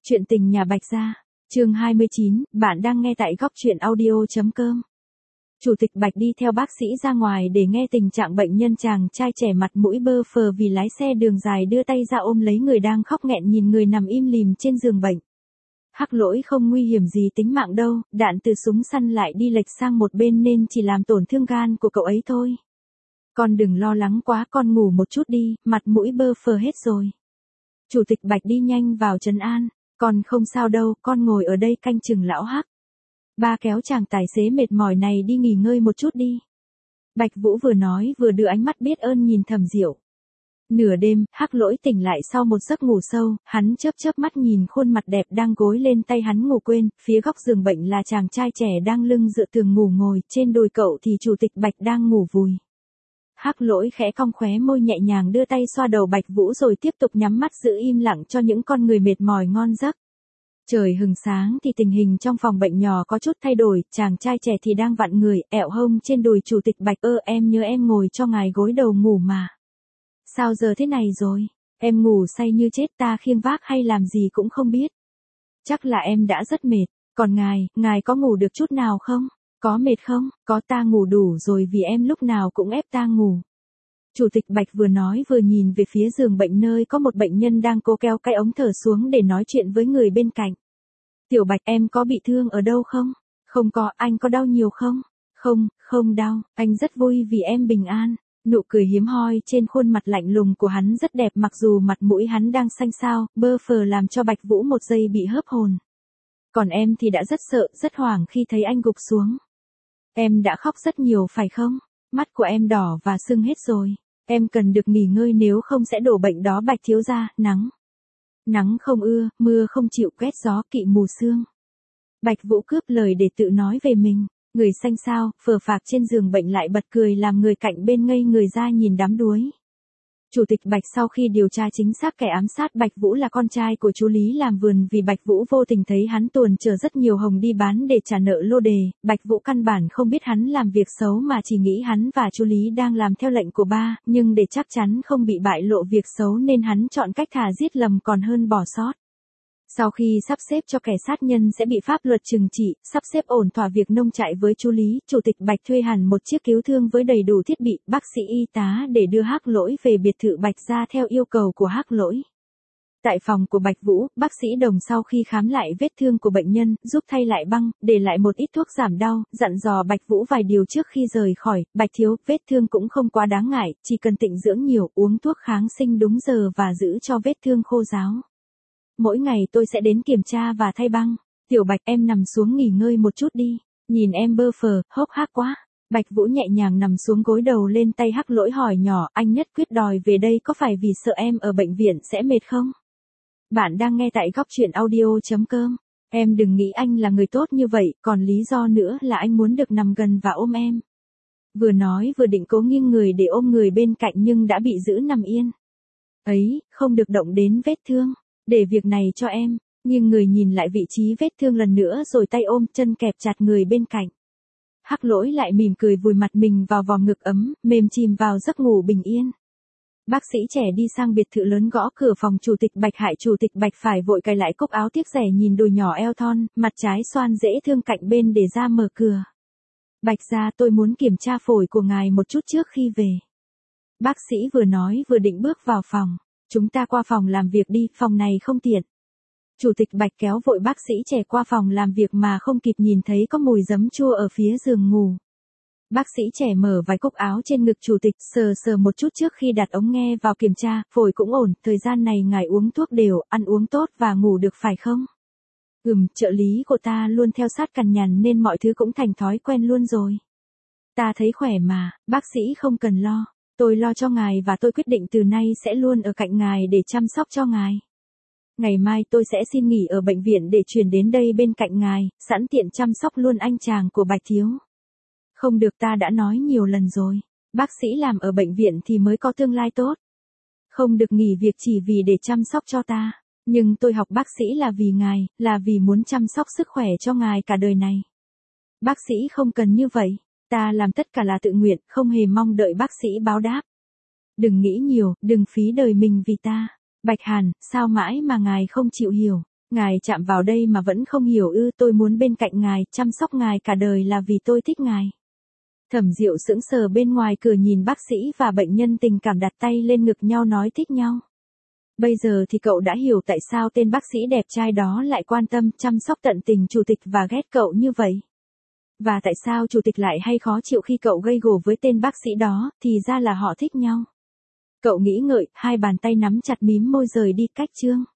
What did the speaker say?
Chuyện tình nhà Bạch Gia, chương 29, bạn đang nghe tại góc truyện audio.com. Chủ tịch Bạch đi theo bác sĩ ra ngoài để nghe tình trạng bệnh nhân chàng trai trẻ mặt mũi bơ phờ vì lái xe đường dài đưa tay ra ôm lấy người đang khóc nghẹn nhìn người nằm im lìm trên giường bệnh. Hắc Lỗi không nguy hiểm gì tính mạng đâu, đạn từ súng săn lại đi lệch sang một bên nên chỉ làm tổn thương gan của cậu ấy thôi. Con đừng lo lắng quá, con ngủ một chút đi, mặt mũi bơ phờ hết rồi. Chủ tịch Bạch đi nhanh vào trấn an. Con không sao đâu, con ngồi ở đây canh chừng lão Hắc. Ba kéo chàng tài xế mệt mỏi này đi nghỉ ngơi một chút đi. Bạch Vũ vừa nói vừa đưa ánh mắt biết ơn nhìn Thẩm Diệu. Nửa đêm, Hắc Lỗi tỉnh lại sau một giấc ngủ sâu, hắn chớp mắt nhìn khuôn mặt đẹp đang gối lên tay hắn ngủ quên, phía góc giường bệnh là chàng trai trẻ đang lưng dựa tường ngủ ngồi, trên đùi cậu thì Chủ tịch Bạch đang ngủ vùi. Hắc Lỗi khẽ cong khóe môi nhẹ nhàng đưa tay xoa đầu Bạch Vũ rồi tiếp tục nhắm mắt giữ im lặng cho những con người mệt mỏi ngon giấc. Trời hừng sáng thì tình hình trong phòng bệnh nhỏ có chút thay đổi, chàng trai trẻ thì đang vặn người, ẹo hông trên đùi Chủ tịch Bạch. Em nhớ em ngồi cho ngài gối đầu ngủ mà. Sao giờ thế này rồi? Em ngủ say như chết, ta khiêng vác hay làm gì cũng không biết. Chắc là em đã rất mệt, còn ngài có ngủ được chút nào không? Có mệt không? Có, ta ngủ đủ rồi vì em lúc nào cũng ép ta ngủ. Chủ tịch Bạch vừa nói vừa nhìn về phía giường bệnh nơi có một bệnh nhân đang cố kéo cái ống thở xuống để nói chuyện với người bên cạnh. Tiểu Bạch, em có bị thương ở đâu không? Không có. Anh có đau nhiều không? Không đau, anh rất vui vì em bình an. Nụ cười hiếm hoi trên khuôn mặt lạnh lùng của hắn rất đẹp mặc dù mặt mũi hắn đang xanh xao, bơ phờ làm cho Bạch Vũ một giây bị hớp hồn. Còn em thì đã rất sợ, rất hoảng khi thấy anh gục xuống. Em đã khóc rất nhiều phải không? Mắt của em đỏ và sưng hết rồi. Em cần được nghỉ ngơi nếu không sẽ đổ bệnh đó Bạch thiếu gia. Nắng không ưa, mưa không chịu, quét gió kỵ mù sương. Bạch Vũ cướp lời để tự nói về mình. Người xanh xao, phờ phạc trên giường bệnh lại bật cười làm người cạnh bên ngây người ra nhìn đắm đuối. Chủ tịch Bạch sau khi điều tra chính xác kẻ ám sát Bạch Vũ là con trai của chú Lý làm vườn vì Bạch Vũ vô tình thấy hắn tuồn chở rất nhiều hồng đi bán để trả nợ lô đề, Bạch Vũ căn bản không biết hắn làm việc xấu mà chỉ nghĩ hắn và chú Lý đang làm theo lệnh của ba, nhưng để chắc chắn không bị bại lộ việc xấu nên hắn chọn cách thà giết lầm còn hơn bỏ sót. Sau khi sắp xếp cho kẻ sát nhân sẽ bị pháp luật trừng trị, sắp xếp ổn thỏa việc nông trại với chú Lý, Chủ tịch Bạch thuê hẳn một chiếc cứu thương với đầy đủ thiết bị, bác sĩ y tá để đưa Hắc Lỗi về biệt thự Bạch Gia theo yêu cầu của Hắc Lỗi. Tại phòng của Bạch Vũ, bác sĩ Đồng sau khi khám lại vết thương của bệnh nhân, giúp thay lại băng, để lại một ít thuốc giảm đau, dặn dò Bạch Vũ vài điều trước khi rời khỏi. Bạch thiếu, vết thương cũng không quá đáng ngại, chỉ cần tịnh dưỡng nhiều, uống thuốc kháng sinh đúng giờ và giữ cho vết thương khô ráo. Mỗi ngày tôi sẽ đến kiểm tra và thay băng. Tiểu Bạch, em nằm xuống nghỉ ngơi một chút đi. Nhìn em bơ phờ, hốc hác quá. Bạch Vũ nhẹ nhàng nằm xuống gối đầu lên tay Hắc Lỗi hỏi nhỏ, anh nhất quyết đòi về đây có phải vì sợ em ở bệnh viện sẽ mệt không? Bạn đang nghe tại góc truyện audio.com. Em đừng nghĩ anh là người tốt như vậy, còn lý do nữa là anh muốn được nằm gần và ôm em. Vừa nói vừa định cố nghiêng người để ôm người bên cạnh nhưng đã bị giữ nằm yên. Ấy, không được động đến vết thương. Để việc này cho em. Nghiêng người nhìn lại vị trí vết thương lần nữa rồi tay ôm chân kẹp chặt người bên cạnh. Hắc Lỗi lại mỉm cười vùi mặt mình vào vòng ngực ấm, mềm chìm vào giấc ngủ bình yên. Bác sĩ trẻ đi sang biệt thự lớn gõ cửa phòng Chủ tịch Bạch. Hại Chủ tịch Bạch phải vội cài lại cúc áo tiếc rẻ nhìn đùi nhỏ eo thon, mặt trái xoan dễ thương cạnh bên để ra mở cửa. Bạch gia, tôi muốn kiểm tra phổi của ngài một chút trước khi về. Bác sĩ vừa nói vừa định bước vào phòng. Chúng ta qua phòng làm việc đi, phòng này không tiện. Chủ tịch Bạch kéo vội bác sĩ trẻ qua phòng làm việc mà không kịp nhìn thấy có mùi giấm chua ở phía giường ngủ. Bác sĩ trẻ mở vài cúc áo trên ngực Chủ tịch, sờ một chút trước khi đặt ống nghe vào kiểm tra, phổi cũng ổn, thời gian này ngài uống thuốc đều, ăn uống tốt và ngủ được phải không? Trợ lý của ta luôn theo sát cằn nhằn nên mọi thứ cũng thành thói quen luôn rồi. Ta thấy khỏe mà, bác sĩ không cần lo. Tôi lo cho ngài và tôi quyết định từ nay sẽ luôn ở cạnh ngài để chăm sóc cho ngài. Ngày mai tôi sẽ xin nghỉ ở bệnh viện để chuyển đến đây bên cạnh ngài, sẵn tiện chăm sóc luôn anh chàng của Bạch thiếu. Không được, ta đã nói nhiều lần rồi. Bác sĩ làm ở bệnh viện thì mới có tương lai tốt. Không được nghỉ việc chỉ vì để chăm sóc cho ta. Nhưng tôi học bác sĩ là vì ngài, là vì muốn chăm sóc sức khỏe cho ngài cả đời này. Bác sĩ không cần như vậy. Ta làm tất cả là tự nguyện, không hề mong đợi bác sĩ báo đáp. Đừng nghĩ nhiều, đừng phí đời mình vì ta. Bạch Hàn, sao mãi mà ngài không chịu hiểu? Ngài chạm vào đây mà vẫn không hiểu ư? Tôi muốn bên cạnh ngài, chăm sóc ngài cả đời là vì tôi thích ngài. Thẩm Diệu sững sờ bên ngoài cửa nhìn bác sĩ và bệnh nhân tình cảm đặt tay lên ngực nhau nói thích nhau. Bây giờ thì cậu đã hiểu tại sao tên bác sĩ đẹp trai đó lại quan tâm, chăm sóc tận tình chủ tịch và ghét cậu như vậy. Và tại sao chủ tịch lại hay khó chịu khi cậu gây gổ với tên bác sĩ đó, thì ra là họ thích nhau. Cậu nghĩ ngợi, hai bàn tay nắm chặt mím môi rời đi cách chương.